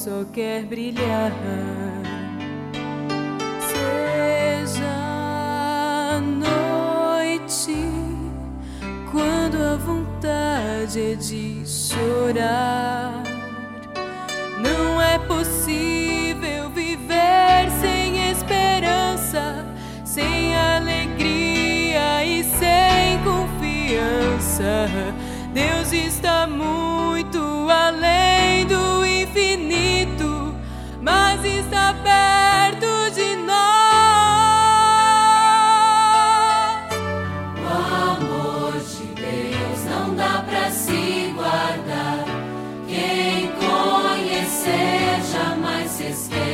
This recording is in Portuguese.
só quer brilhar. Seja a noite quando a vontade é de chorar. Não é possível viver sem esperança, sem alegria e sem confiança. Deus está muito além do infinito, mas está perto de nós. O amor de Deus não dá pra se guardar. Quem conhecer jamais se esquece.